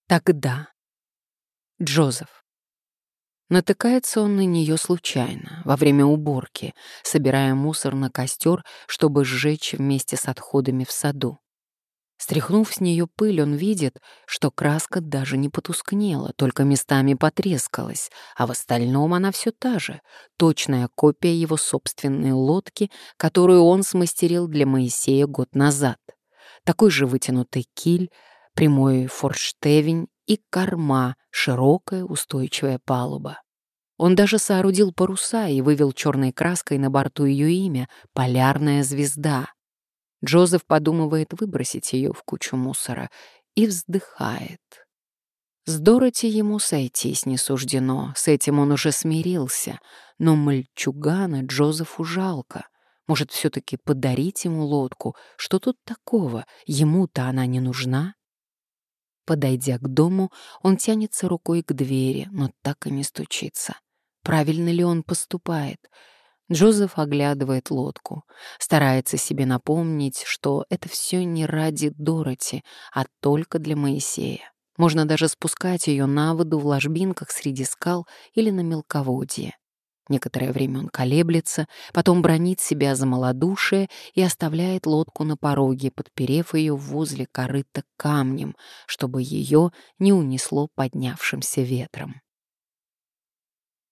Тогда. Джозеф. Натыкается он на нее случайно, во время уборки, собирая мусор на костер, чтобы сжечь вместе с отходами в саду. Стряхнув с нее пыль, он видит, что краска даже не потускнела, только местами потрескалась, а в остальном она все та же, точная копия его собственной лодки, которую он смастерил для Моисея год назад. Такой же вытянутый киль, прямой форштевень и корма, широкая устойчивая палуба. Он даже соорудил паруса и вывел черной краской на борту ее имя «Полярная звезда». Джозеф подумывает выбросить ее в кучу мусора и вздыхает. С Дороти ему сойтись не суждено, с этим он уже смирился, но мальчугана Джозефу жалко. Может, все-таки подарить ему лодку? Что тут такого? Ему-то она не нужна. Подойдя к дому, он тянется рукой к двери, но так и не стучится. Правильно ли он поступает? Джозеф оглядывает лодку, старается себе напомнить, что это все не ради Дороти, а только для Моисея. Можно даже спускать ее на воду в ложбинках среди скал или на мелководье. Некоторое время он колеблется, потом бранит себя за малодушие и оставляет лодку на пороге, подперев ее возле корыта камнем, чтобы ее не унесло поднявшимся ветром.